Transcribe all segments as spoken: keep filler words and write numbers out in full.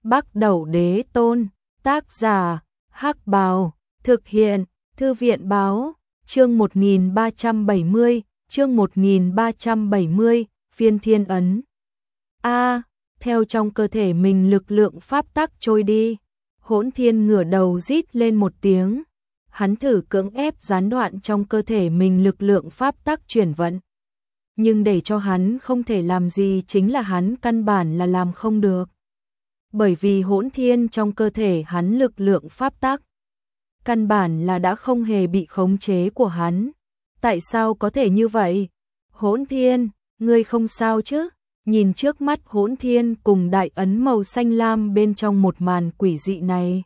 Bắc Đẩu Đế Tôn, tác giả, Hắc Bào, thực hiện, Thư viện báo, chương một nghìn ba trăm bảy mươi, chương một nghìn ba trăm bảy mươi, phiên thiên ấn. A, theo trong cơ thể mình lực lượng pháp tắc trôi đi, Hỗn Thiên ngửa đầu rít lên một tiếng. Hắn thử cưỡng ép gián đoạn trong cơ thể mình lực lượng pháp tắc chuyển vận. Nhưng để cho hắn không thể làm gì chính là hắn căn bản là làm không được. Bởi vì Hỗn Thiên trong cơ thể hắn lực lượng pháp tắc căn bản là đã không hề bị khống chế của hắn. Tại sao có thể như vậy? Hỗn Thiên, ngươi không sao chứ? Nhìn trước mắt Hỗn Thiên cùng đại ấn màu xanh lam bên trong một màn quỷ dị này,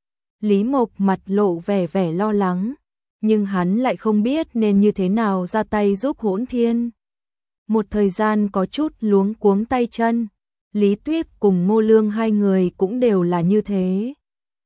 Lý Mộc mặt lộ vẻ vẻ lo lắng, nhưng hắn lại không biết nên như thế nào ra tay giúp Hỗn Thiên. Một thời gian có chút luống cuống tay chân, Lý Tuyết cùng Ngô Lương hai người cũng đều là như thế.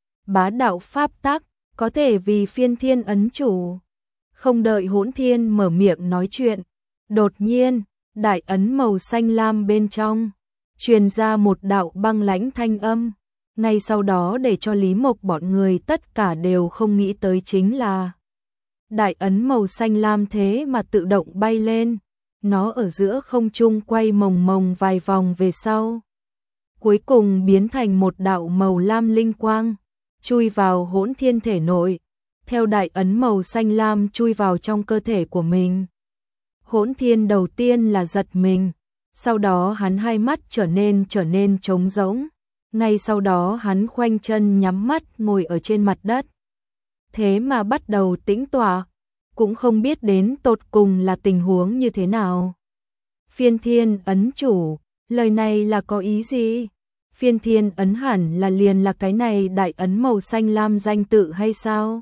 Bá đạo pháp tắc, có thể vì phiên thiên ấn chủ. Không đợi Hỗn Thiên mở miệng nói chuyện, đột nhiên, đại ấn màu xanh lam bên trong truyền ra một đạo băng lãnh thanh âm. Ngay sau đó để cho Lý Mộc bọn người tất cả đều không nghĩ tới chính là đại ấn màu xanh lam thế mà tự động bay lên, nó ở giữa không trung quay mồng mồng vài vòng về sau, cuối cùng biến thành một đạo màu lam linh quang, chui vào Hỗn Thiên thể nội, theo đại ấn màu xanh lam chui vào trong cơ thể của mình. Hỗn Thiên đầu tiên là giật mình, sau đó hắn hai mắt trở nên trở nên trống rỗng. Ngay sau đó hắn khoanh chân nhắm mắt ngồi ở trên mặt đất. Thế mà bắt đầu tĩnh tọa, cũng không biết đến tột cùng là tình huống như thế nào. Phiên thiên ấn chủ, lời này là có ý gì? Phiên thiên ấn hẳn là liền là cái này đại ấn màu xanh lam danh tự hay sao?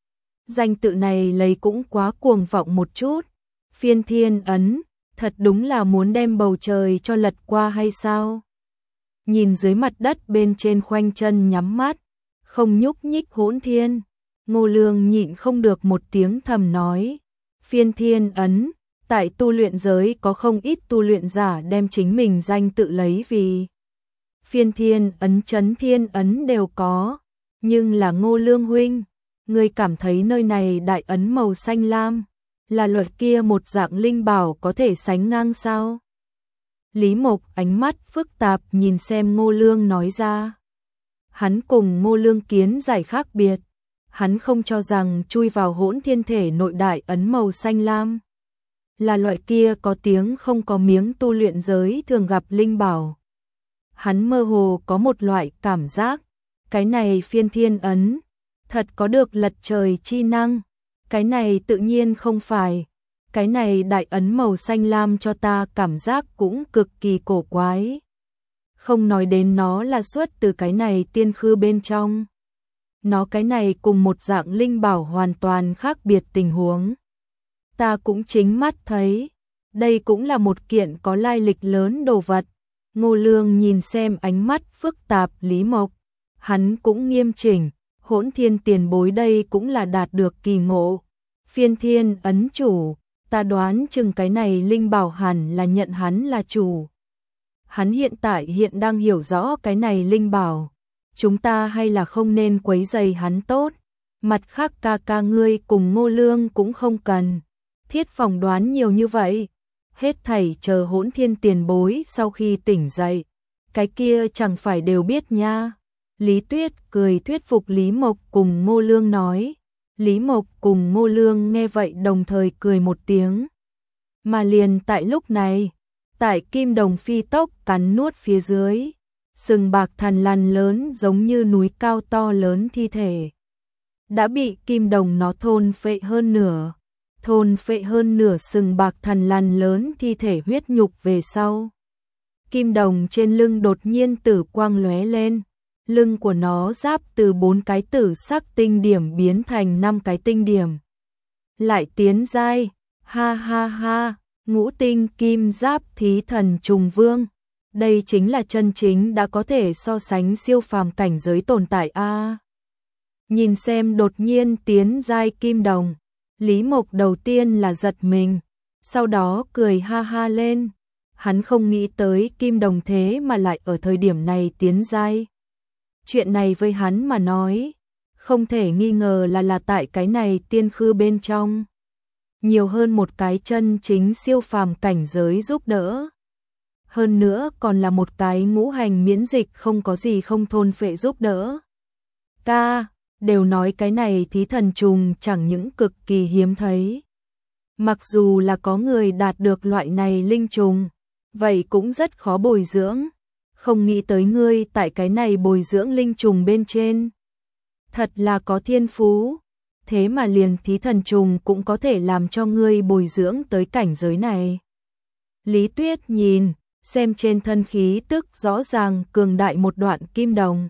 Danh tự này lấy cũng quá cuồng vọng một chút. Phiên thiên ấn, thật đúng là muốn đem bầu trời cho lật qua hay sao? Nhìn dưới mặt đất bên trên khoanh chân nhắm mắt, không nhúc nhích Hỗn Thiên, Ngô Lương nhịn không được một tiếng thầm nói. Phiên thiên ấn, tại tu luyện giới có không ít tu luyện giả đem chính mình danh tự lấy vì phiên thiên ấn, chấn thiên ấn đều có. Nhưng là Ngô Lương huynh, người cảm thấy nơi này đại ấn màu xanh lam là loại kia một dạng linh bảo có thể sánh ngang sao? Lý Mộc ánh mắt phức tạp nhìn xem Ngô Lương nói ra. Hắn cùng Ngô Lương kiến giải khác biệt. Hắn không cho rằng chui vào Hỗn Thiên thể nội đại ấn màu xanh lam là loại kia có tiếng không có miếng tu luyện giới thường gặp linh bảo. Hắn mơ hồ có một loại cảm giác, cái này phiên thiên ấn thật có được lật trời chi năng. Cái này tự nhiên không phải. Cái này đại ấn màu xanh lam cho ta cảm giác cũng cực kỳ cổ quái. Không nói đến nó là xuất từ cái này tiên khư bên trong. Nó cái này cùng một dạng linh bảo hoàn toàn khác biệt tình huống. Ta cũng chính mắt thấy, đây cũng là một kiện có lai lịch lớn đồ vật. Ngô Lương nhìn xem ánh mắt phức tạp Lý Mộc, hắn cũng nghiêm chỉnh, Hỗn Thiên tiền bối đây cũng là đạt được kỳ ngộ. Phiên thiên ấn chủ, ta đoán chừng cái này linh bảo hẳn là nhận hắn là chủ. Hắn hiện tại hiện đang hiểu rõ cái này linh bảo, chúng ta hay là không nên quấy rầy hắn tốt. Mặt khác ca ca ngươi cùng Ngô Lương cũng không cần thiết phỏng đoán nhiều như vậy. Hết thảy chờ Hỗn Thiên tiền bối sau khi tỉnh dậy, cái kia chẳng phải đều biết nha. Lý Tuyết cười thuyết phục Lý Mộc cùng Ngô Lương nói. Lý Mộc cùng Ngô Lương nghe vậy đồng thời cười một tiếng. Mà liền tại lúc này, tại kim đồng phi tốc cắn nuốt phía dưới, sừng bạc thằn lằn lớn giống như núi cao to lớn thi thể đã bị kim đồng nó thôn phệ hơn nửa. Thôn phệ hơn nửa sừng bạc thằn lằn lớn thi thể huyết nhục về sau, kim đồng trên lưng đột nhiên tử quang lóe lên. Lưng của nó giáp từ bốn cái tử sắc tinh điểm biến thành năm cái tinh điểm. Lại tiến giai, ha ha ha, ngũ tinh kim giáp thí thần trùng vương. Đây chính là chân chính đã có thể so sánh siêu phàm cảnh giới tồn tại a. À, nhìn xem đột nhiên tiến giai kim đồng, Lý Mộc đầu tiên là giật mình, sau đó cười ha ha lên. Hắn không nghĩ tới kim đồng thế mà lại ở thời điểm này tiến giai. Chuyện này với hắn mà nói, không thể nghi ngờ là là tại cái này tiên khư bên trong. Nhiều hơn một cái chân chính siêu phàm cảnh giới giúp đỡ. Hơn nữa còn là một cái ngũ hành miễn dịch không có gì không thôn phệ giúp đỡ. Ca, đều nói cái này thí thần trùng chẳng những cực kỳ hiếm thấy. Mặc dù là có người đạt được loại này linh trùng, vậy cũng rất khó bồi dưỡng. Không nghĩ tới ngươi tại cái này bồi dưỡng linh trùng bên trên. Thật là có thiên phú. Thế mà liền thí thần trùng cũng có thể làm cho ngươi bồi dưỡng tới cảnh giới này. Lý Tuyết nhìn, xem trên thân khí tức rõ ràng cường đại một đoạn kim đồng.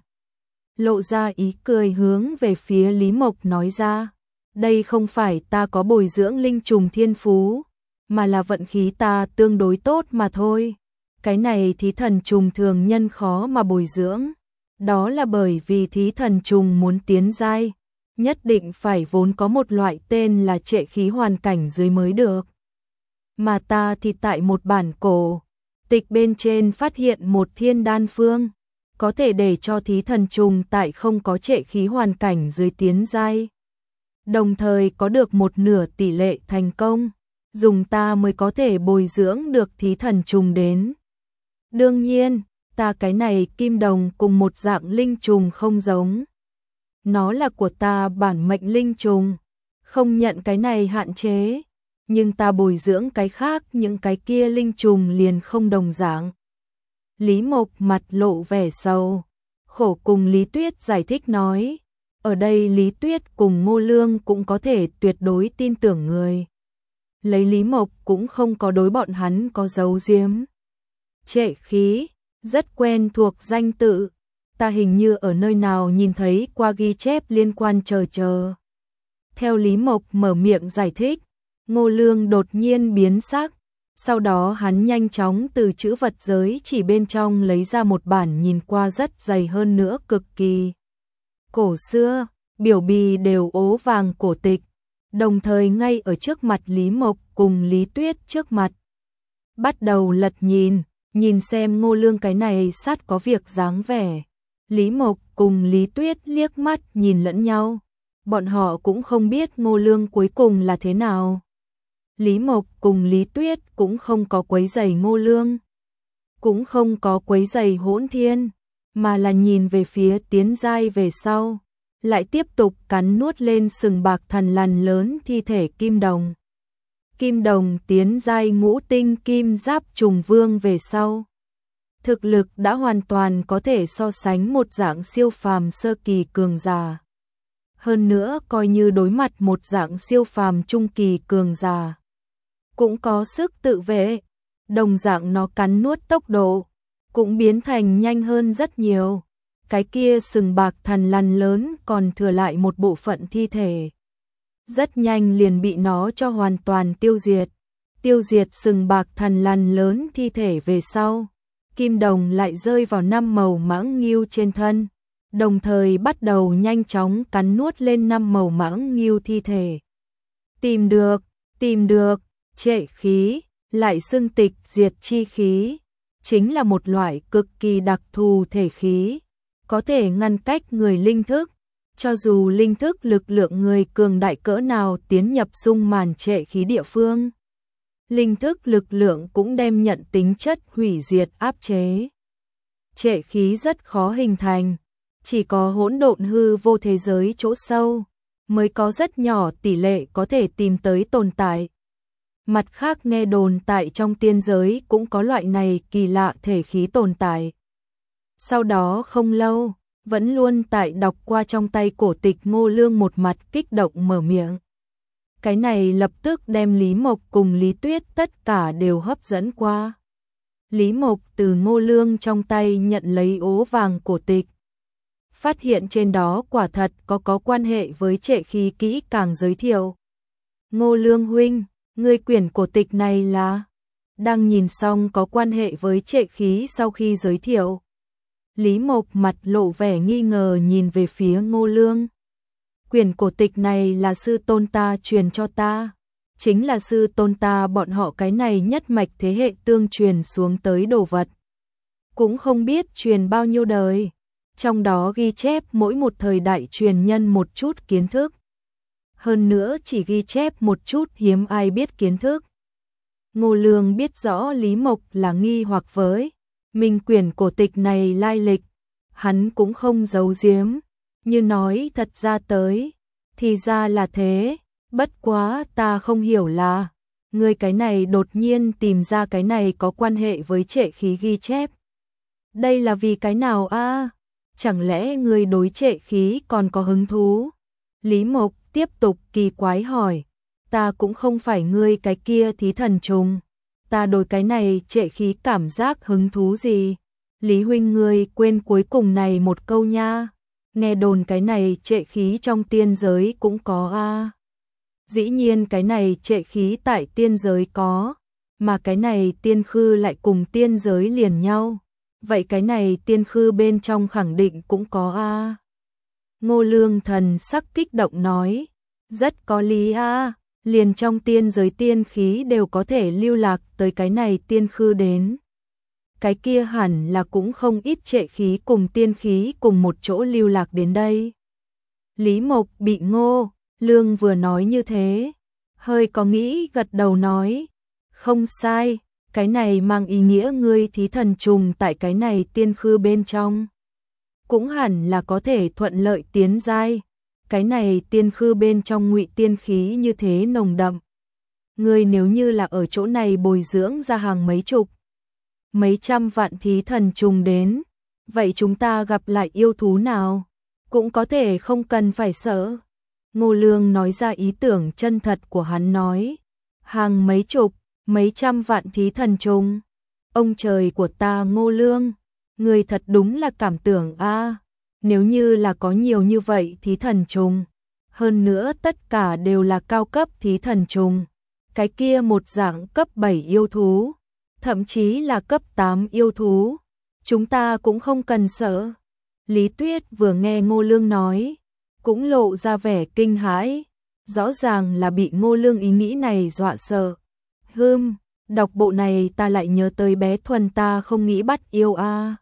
Lộ ra ý cười hướng về phía Lý Mộc nói ra. Đây không phải ta có bồi dưỡng linh trùng thiên phú, mà là vận khí ta tương đối tốt mà thôi. Cái này thí thần trùng thường nhân khó mà bồi dưỡng. Đó là bởi vì thí thần trùng muốn tiến giai, nhất định phải vốn có một loại tên là trệ khí hoàn cảnh dưới mới được. Mà ta thì tại một bản cổ tịch bên trên phát hiện một thiên đan phương, có thể để cho thí thần trùng tại không có trệ khí hoàn cảnh dưới tiến giai. Đồng thời có được một nửa tỷ lệ thành công, dùng ta mới có thể bồi dưỡng được thí thần trùng đến. Đương nhiên, ta cái này kim đồng cùng một dạng linh trùng không giống. Nó là của ta bản mệnh linh trùng, không nhận cái này hạn chế, nhưng ta bồi dưỡng cái khác những cái kia linh trùng liền không đồng dạng. Lý Mộc mặt lộ vẻ sầu, khổ cùng Lý Tuyết giải thích nói. Ở đây Lý Tuyết cùng Ngô Lương cũng có thể tuyệt đối tin tưởng người. Lấy Lý Mộc cũng không có đối bọn hắn có giấu giếm. Trệ khí, rất quen thuộc danh tự. Ta hình như ở nơi nào nhìn thấy qua ghi chép liên quan chờ chờ. Theo Lý Mộc mở miệng giải thích, Ngô Lương đột nhiên biến sắc. Sau đó hắn nhanh chóng từ chữ vật giới chỉ bên trong lấy ra một bản nhìn qua rất dày hơn nữa cực kỳ cổ xưa, biểu bì đều ố vàng cổ tịch, đồng thời ngay ở trước mặt Lý Mộc cùng Lý Tuyết trước mặt. Bắt đầu lật nhìn, nhìn xem Ngô Lương cái này sát có việc dáng vẻ. Lý Mộc cùng Lý Tuyết liếc mắt nhìn lẫn nhau, bọn họ cũng không biết Ngô Lương cuối cùng là thế nào. Lý Mộc cùng Lý Tuyết cũng không có quấy rầy Ngô Lương, cũng không có quấy rầy Hỗn Thiên, mà là nhìn về phía tiến giai về sau, lại tiếp tục cắn nuốt lên sừng bạc thần lằn lớn thi thể kim đồng. Kim đồng tiến giai ngũ tinh kim giáp trùng vương về sau, thực lực đã hoàn toàn có thể so sánh một dạng siêu phàm sơ kỳ cường giả. Hơn nữa coi như đối mặt một dạng siêu phàm trung kỳ cường giả, cũng có sức tự vệ, đồng dạng nó cắn nuốt tốc độ cũng biến thành nhanh hơn rất nhiều. Cái kia sừng bạc thần lằn lớn còn thừa lại một bộ phận thi thể, rất nhanh liền bị nó cho hoàn toàn tiêu diệt. Tiêu diệt sừng bạc thần lằn lớn thi thể về sau, kim đồng lại rơi vào năm màu mãng ngưu trên thân, đồng thời bắt đầu nhanh chóng cắn nuốt lên năm màu mãng ngưu thi thể. Tìm được, tìm được, trệ khí, lại xưng tịch diệt chi khí, chính là một loại cực kỳ đặc thù thể khí, có thể ngăn cách người linh thức, cho dù linh thức lực lượng người cường đại cỡ nào tiến nhập xung màn trệ khí địa phương. Linh thức lực lượng cũng đem nhận tính chất hủy diệt áp chế. Trệ khí rất khó hình thành, chỉ có hỗn độn hư vô thế giới chỗ sâu, mới có rất nhỏ tỷ lệ có thể tìm tới tồn tại. Mặt khác nghe đồn tại trong tiên giới cũng có loại này kỳ lạ thể khí tồn tại. Sau đó không lâu, vẫn luôn tại đọc qua trong tay cổ tịch Ngô Lương một mặt kích động mở miệng. Cái này lập tức đem Lý Mộc cùng Lý Tuyết tất cả đều hấp dẫn qua. Lý Mộc từ Ngô Lương trong tay nhận lấy ố vàng cổ tịch. Phát hiện trên đó quả thật có có quan hệ với trệ khí kỹ càng giới thiệu. Ngô Lương huynh, ngươi quyển cổ tịch này là... Đang nhìn xong có quan hệ với trệ khí sau khi giới thiệu. Lý Mộc mặt lộ vẻ nghi ngờ nhìn về phía Ngô Lương. Quyển cổ tịch này là sư tôn ta truyền cho ta, chính là sư tôn ta bọn họ cái này nhất mạch thế hệ tương truyền xuống tới đồ vật. Cũng không biết truyền bao nhiêu đời, trong đó ghi chép mỗi một thời đại truyền nhân một chút kiến thức. Hơn nữa chỉ ghi chép một chút hiếm ai biết kiến thức. Ngô Lương biết rõ Lý Mộc là nghi hoặc với minh quyển cổ tịch này lai lịch, hắn cũng không giấu giếm, như nói thật ra tới, thì ra là thế, bất quá ta không hiểu là, ngươi cái này đột nhiên tìm ra cái này có quan hệ với trệ khí ghi chép. Đây là vì cái nào a? Chẳng lẽ ngươi đối trệ khí còn có hứng thú? Lý Mộc tiếp tục kỳ quái hỏi, ta cũng không phải ngươi cái kia thí thần trùng, ta đối cái này trệ khí cảm giác hứng thú gì? Lý huynh ngươi quên cuối cùng này một câu nha, nghe đồn cái này trệ khí trong tiên giới cũng có a. Dĩ nhiên cái này trệ khí tại tiên giới có, mà cái này tiên khư lại cùng tiên giới liền nhau, vậy cái này tiên khư bên trong khẳng định cũng có a. Ngô Lương thần sắc kích động nói, rất có lý a, liền trong tiên giới tiên khí đều có thể lưu lạc tới cái này tiên khư đến. Cái kia hẳn là cũng không ít trệ khí cùng tiên khí cùng một chỗ lưu lạc đến đây. Lý Mộc bị Ngô Lương vừa nói như thế, hơi có nghĩ gật đầu nói, không sai, cái này mang ý nghĩa ngươi thí thần trùng tại cái này tiên khư bên trong. Cũng hẳn là có thể thuận lợi tiến giai, cái này tiên khư bên trong ngụy tiên khí như thế nồng đậm. Ngươi nếu như là ở chỗ này bồi dưỡng ra hàng mấy chục, mấy trăm vạn thí thần trùng đến, vậy chúng ta gặp lại yêu thú nào, cũng có thể không cần phải sợ. Ngô Lương nói ra ý tưởng chân thật của hắn nói, hàng mấy chục, mấy trăm vạn thí thần trùng. Ông trời của ta Ngô Lương, người thật đúng là cảm tưởng a. Nếu như là có nhiều như vậy thí thần trùng, hơn nữa tất cả đều là cao cấp thí thần trùng, cái kia một dạng cấp bảy yêu thú, thậm chí là cấp tám yêu thú, chúng ta cũng không cần sợ. Lý Tuyết vừa nghe Ngô Lương nói, cũng lộ ra vẻ kinh hãi, rõ ràng là bị Ngô Lương ý nghĩ này dọa sợ. Hừm, đọc bộ này ta lại nhớ tới bé Thuần ta không nghĩ bắt yêu a.